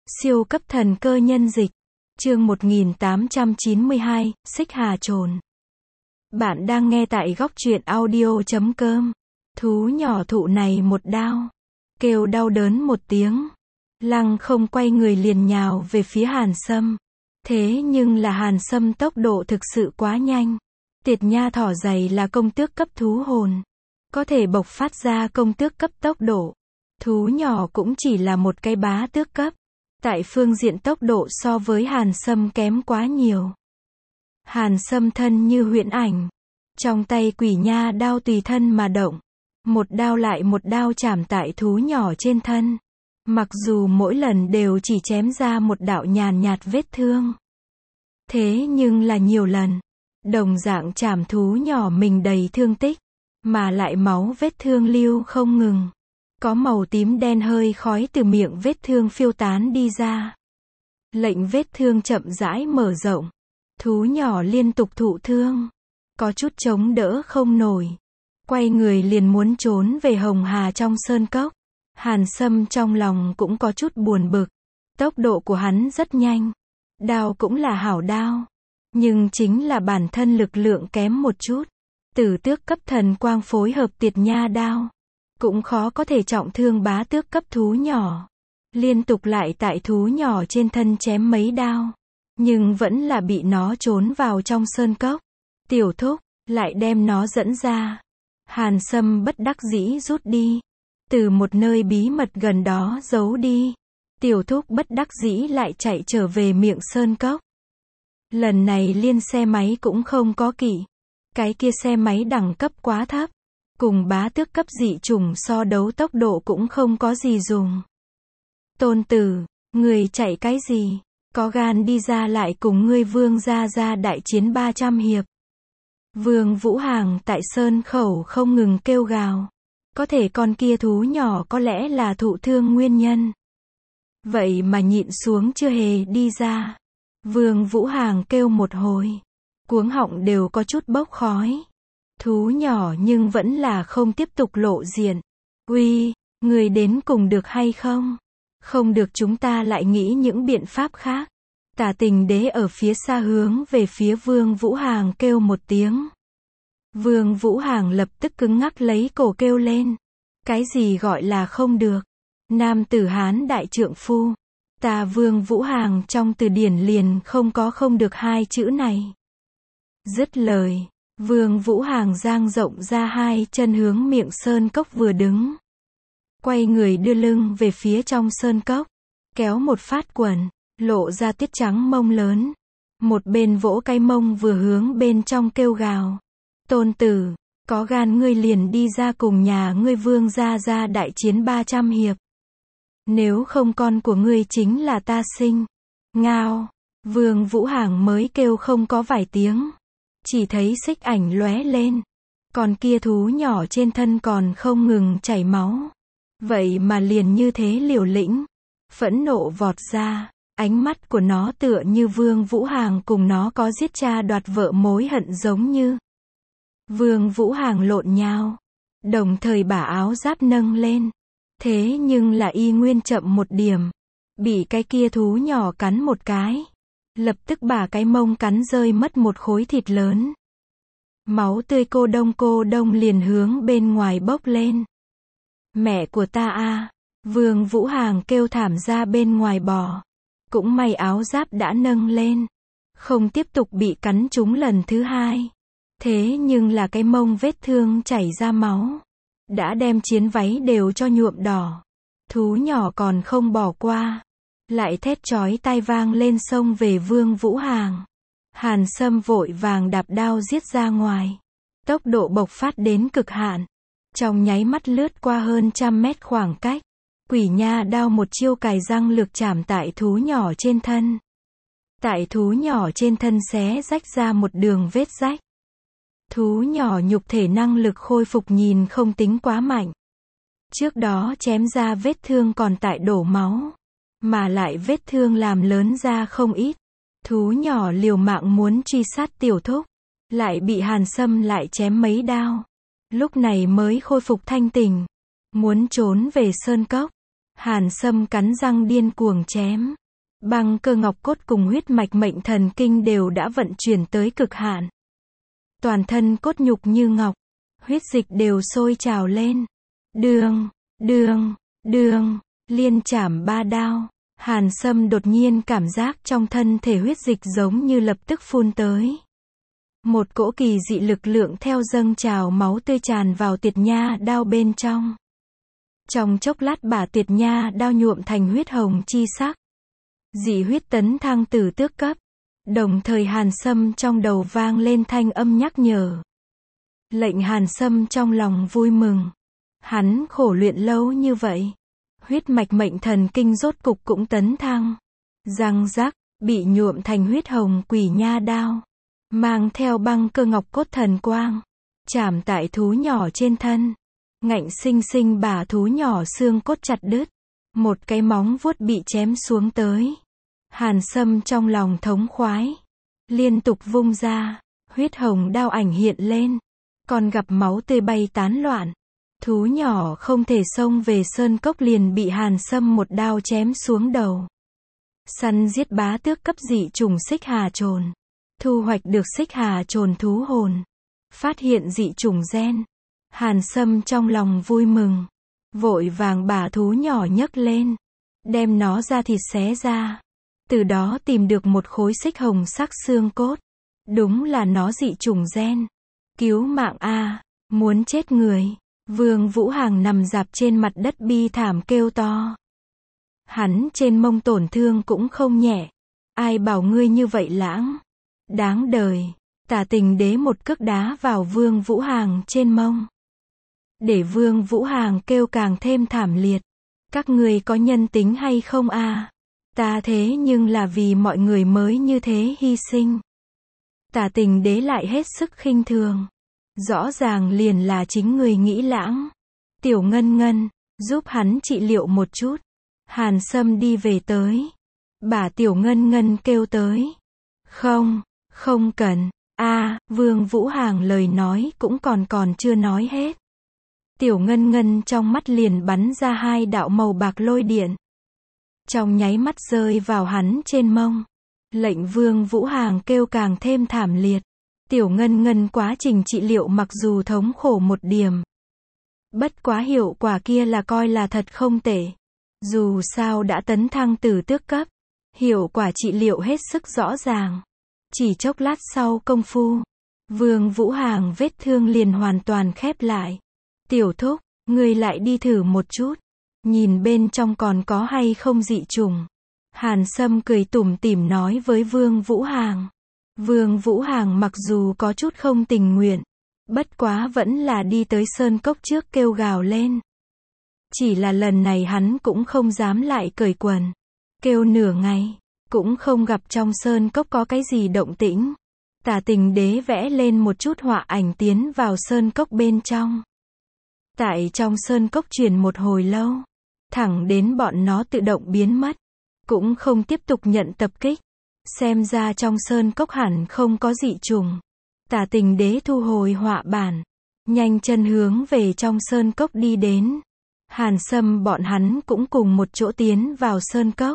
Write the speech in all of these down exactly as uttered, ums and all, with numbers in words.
Siêu cấp thần cơ nhân dịch. Chương một nghìn tám trăm chín mươi hai, Xích Hà Trồn. Bạn đang nghe tại góc truyện audio chấm com. Thú nhỏ thụ này một đao. Kêu đau đớn một tiếng. Lăng không quay người liền nhào về phía Hàn Sâm. Thế nhưng là Hàn Sâm tốc độ thực sự quá nhanh. Tiệt nha thỏ dày là công tước cấp thú hồn. Có thể bộc phát ra công tước cấp tốc độ. Thú nhỏ cũng chỉ là một cái bá tước cấp. Tại phương diện tốc độ so với Hàn Sâm kém quá nhiều. Hàn Sâm thân như huyễn ảnh. Trong tay quỷ nha đao tùy thân mà động. Một đao lại một đao chảm tại thú nhỏ trên thân. Mặc dù mỗi lần đều chỉ chém ra một đạo nhàn nhạt vết thương. Thế nhưng là nhiều lần. Đồng dạng chảm thú nhỏ mình đầy thương tích. Mà lại máu vết thương lưu không ngừng. Có màu tím đen hơi khói từ miệng vết thương phiêu tán đi ra. Lệnh vết thương chậm rãi mở rộng. Thú nhỏ liên tục thụ thương. Có chút chống đỡ không nổi. Quay người liền muốn trốn về Hồng Hà trong sơn cốc. Hàn Sâm trong lòng cũng có chút buồn bực. Tốc độ của hắn rất nhanh. Đao cũng là hảo đao. Nhưng chính là bản thân lực lượng kém một chút. Tử tước cấp thần quang phối hợp tiệt nha đao. Cũng khó có thể trọng thương bá tước cấp thú nhỏ. Liên tục lại tại thú nhỏ trên thân chém mấy đao. Nhưng vẫn là bị nó trốn vào trong sơn cốc. Tiểu thúc, lại đem nó dẫn ra. Hàn Sâm bất đắc dĩ rút đi. Từ một nơi bí mật gần đó giấu đi. Tiểu thúc bất đắc dĩ lại chạy trở về miệng sơn cốc. Lần này liên xe máy cũng không có kỵ. Cái kia xe máy đẳng cấp quá thấp. Cùng bá tước cấp dị chủng so đấu tốc độ cũng không có gì dùng. Tôn tử, người chạy cái gì? Có gan đi ra lại cùng ngươi Vương gia gia đại chiến ba trăm hiệp. Vương Vũ Hàng tại sơn khẩu không ngừng kêu gào. Có thể con kia thú nhỏ có lẽ là thụ thương nguyên nhân. Vậy mà nhịn xuống chưa hề đi ra. Vương Vũ Hàng kêu một hồi. Cuống họng đều có chút bốc khói. Thú nhỏ nhưng vẫn là không tiếp tục lộ diện. Uy, người đến cùng được hay không? Không được chúng ta lại nghĩ những biện pháp khác. Tả Tình Đế ở phía xa hướng về phía Vương Vũ Hàng kêu một tiếng. Vương Vũ Hàng lập tức cứng ngắc lấy cổ kêu lên. Cái gì gọi là không được? Nam tử Hán đại trượng phu. Ta Vương Vũ Hàng trong từ điển liền không có không được hai chữ này. Dứt lời. Vương Vũ Hàng dang rộng ra hai chân hướng miệng sơn cốc vừa đứng. Quay người đưa lưng về phía trong sơn cốc. Kéo một phát quần, lộ ra tiết trắng mông lớn. Một bên vỗ cái mông vừa hướng bên trong kêu gào. Tôn tử, có gan ngươi liền đi ra cùng nhà ngươi Vương gia gia đại chiến ba trăm hiệp. Nếu không con của ngươi chính là ta sinh. Ngao, Vương Vũ Hàng mới kêu không có vài tiếng. Chỉ thấy xích ảnh lóe lên. Còn kia thú nhỏ trên thân còn không ngừng chảy máu. Vậy mà liền như thế liều lĩnh. Phẫn nộ vọt ra. Ánh mắt của nó tựa như Vương Vũ Hàng cùng nó có giết cha đoạt vợ mối hận giống như. Vương Vũ Hàng lộn nhào. Đồng thời bả áo giáp nâng lên. Thế nhưng là y nguyên chậm một điểm. Bị cái kia thú nhỏ cắn một cái. Lập tức bả cái mông cắn rơi mất một khối thịt lớn. Máu tươi cô đông cô đông liền hướng bên ngoài bốc lên. Mẹ của ta a! Vương Vũ Hàng kêu thảm ra bên ngoài bò. Cũng may áo giáp đã nâng lên. Không tiếp tục bị cắn trúng lần thứ hai. Thế nhưng là cái mông vết thương chảy ra máu. Đã đem chiến váy đều cho nhuộm đỏ. Thú nhỏ còn không bỏ qua. Lại thét chói tai vang lên xông về Vương Vũ Hàng. Hàn Sâm vội vàng đạp đao giết ra ngoài. Tốc độ bộc phát đến cực hạn. Trong nháy mắt lướt qua hơn trăm mét khoảng cách. Quỷ nha đao một chiêu cài răng lược chảm tại thú nhỏ trên thân. Tại thú nhỏ trên thân xé rách ra một đường vết rách. Thú nhỏ nhục thể năng lực khôi phục nhìn không tính quá mạnh. Trước đó chém ra vết thương còn tại đổ máu. Mà lại vết thương làm lớn ra không ít. Thú nhỏ liều mạng muốn truy sát tiểu thúc. Lại bị Hàn Sâm lại chém mấy đao. Lúc này mới khôi phục thanh tỉnh. Muốn trốn về sơn cốc. Hàn Sâm cắn răng điên cuồng chém. Băng cơ ngọc cốt cùng huyết mạch mệnh thần kinh đều đã vận chuyển tới cực hạn. Toàn thân cốt nhục như ngọc, huyết dịch đều sôi trào lên. Đường, đường, đường, liên chảm ba đao. Hàn Sâm đột nhiên cảm giác trong thân thể huyết dịch giống như lập tức phun tới. Một cỗ kỳ dị lực lượng theo dâng trào máu tươi tràn vào Tiệt Nha đao bên trong. Trong chốc lát bả Tiệt Nha đao nhuộm thành huyết hồng chi sắc. Dị huyết tấn thăng từ tước cấp. Đồng thời Hàn Sâm trong đầu vang lên thanh âm nhắc nhở. Lệnh Hàn Sâm trong lòng vui mừng. Hắn khổ luyện lâu như vậy. Huyết mạch mệnh thần kinh rốt cục cũng tấn thăng. Răng rắc, bị nhuộm thành huyết hồng quỷ nha đao. Mang theo băng cơ ngọc cốt thần quang. Chảm tại thú nhỏ trên thân. Ngạnh sinh sinh bả thú nhỏ xương cốt chặt đứt. Một cái móng vuốt bị chém xuống tới. Hàn Sâm trong lòng thống khoái. Liên tục vung ra. Huyết hồng đao ảnh hiện lên. Còn gặp máu tươi bay tán loạn. Thú nhỏ không thể xông về sơn cốc liền bị Hàn Sâm một đao chém xuống đầu. Săn giết bá tước cấp dị trùng xích hà trồn. Thu hoạch được xích hà trồn thú hồn. Phát hiện dị trùng gen. Hàn Sâm trong lòng vui mừng. Vội vàng bả thú nhỏ nhấc lên. Đem nó ra thịt xé ra. Từ đó tìm được một khối xích hồng sắc xương cốt. Đúng là nó dị trùng gen. Cứu mạng a, muốn chết người. Vương Vũ Hàng nằm rạp trên mặt đất bi thảm kêu to. Hắn trên mông tổn thương cũng không nhẹ. Ai bảo ngươi như vậy lãng. Đáng đời. Tả Tình Đế một cước đá vào Vương Vũ Hàng trên mông. Để Vương Vũ Hàng kêu càng thêm thảm liệt. Các ngươi có nhân tính hay không a? Ta thế nhưng là vì mọi người mới như thế hy sinh. Tả Tình Đế lại hết sức khinh thường. Rõ ràng liền là chính người nghĩ lãng. Tiểu Ngân Ngân, giúp hắn trị liệu một chút. Hàn Sâm đi về tới. Bà Tiểu Ngân Ngân kêu tới. Không, không cần. A, Vương Vũ Hàng lời nói cũng còn còn chưa nói hết. Tiểu Ngân Ngân trong mắt liền bắn ra hai đạo màu bạc lôi điện. Trong nháy mắt rơi vào hắn trên mông. Lệnh Vương Vũ Hàng kêu càng thêm thảm liệt. Tiểu Ngân Ngân quá trình trị liệu mặc dù thống khổ một điểm. Bất quá hiệu quả kia là coi là thật không tệ. Dù sao đã tấn thăng từ tước cấp. Hiệu quả trị liệu hết sức rõ ràng. Chỉ chốc lát sau công phu. Vương Vũ Hàng vết thương liền hoàn toàn khép lại. Tiểu thúc, ngươi lại đi thử một chút. Nhìn bên trong còn có hay không dị trùng. Hàn Sâm cười tủm tỉm nói với Vương Vũ Hàng. Vương Vũ Hàng mặc dù có chút không tình nguyện. Bất quá vẫn là đi tới sơn cốc trước kêu gào lên. Chỉ là lần này hắn cũng không dám lại cởi quần. Kêu nửa ngày. Cũng không gặp trong sơn cốc có cái gì động tĩnh. Tả Tình Đế vẽ lên một chút họa ảnh tiến vào sơn cốc bên trong. Tại trong sơn cốc truyền một hồi lâu. Thẳng đến bọn nó tự động biến mất. Cũng không tiếp tục nhận tập kích. Xem ra trong sơn cốc hẳn không có dị trùng. Tả Tình Đế thu hồi họa bản. Nhanh chân hướng về trong sơn cốc đi đến. Hàn Sâm bọn hắn cũng cùng một chỗ tiến vào sơn cốc.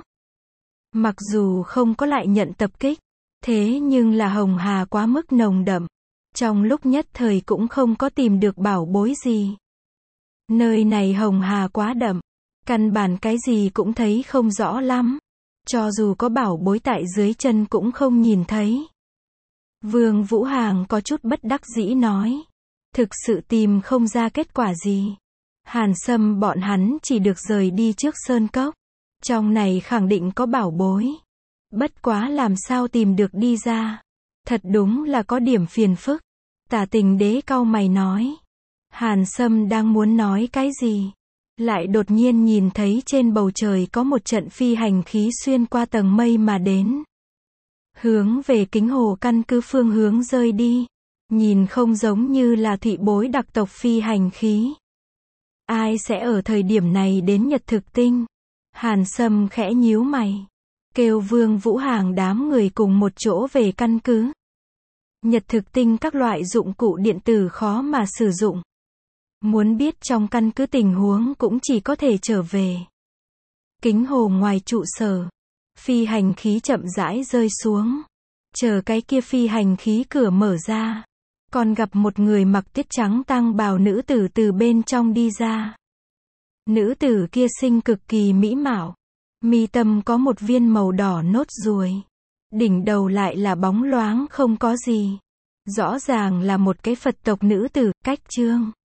Mặc dù không có lại nhận tập kích. Thế nhưng là hồng hà quá mức nồng đậm. Trong lúc nhất thời cũng không có tìm được bảo bối gì. Nơi này hồng hà quá đậm. Căn bản cái gì cũng thấy không rõ lắm. Cho dù có bảo bối tại dưới chân cũng không nhìn thấy. Vương Vũ Hàng có chút bất đắc dĩ nói. Thực sự tìm không ra kết quả gì. Hàn Sâm bọn hắn chỉ được rời đi trước sơn cốc. Trong này khẳng định có bảo bối. Bất quá làm sao tìm được đi ra. Thật đúng là có điểm phiền phức. Tả Tình Đế cau mày nói. Hàn Sâm đang muốn nói cái gì. Lại đột nhiên nhìn thấy trên bầu trời có một trận phi hành khí xuyên qua tầng mây mà đến. Hướng về Kính Hồ căn cứ phương hướng rơi đi. Nhìn không giống như là thụy bối đặc tộc phi hành khí. Ai sẽ ở thời điểm này đến Nhật Thực Tinh? Hàn Sâm khẽ nhíu mày. Kêu Vương Vũ Hàng đám người cùng một chỗ về căn cứ. Nhật Thực Tinh các loại dụng cụ điện tử khó mà sử dụng. Muốn biết trong căn cứ tình huống cũng chỉ có thể trở về. kính hồ ngoài trụ sở. Phi hành khí chậm rãi rơi xuống. Chờ cái kia phi hành khí cửa mở ra. Còn gặp một người mặc tiết trắng tang bào nữ tử từ bên trong đi ra. Nữ tử kia xinh cực kỳ mỹ mạo. Mi tâm có một viên màu đỏ nốt ruồi. Đỉnh đầu lại là bóng loáng không có gì. Rõ ràng là một cái Phật tộc nữ tử, cách chương.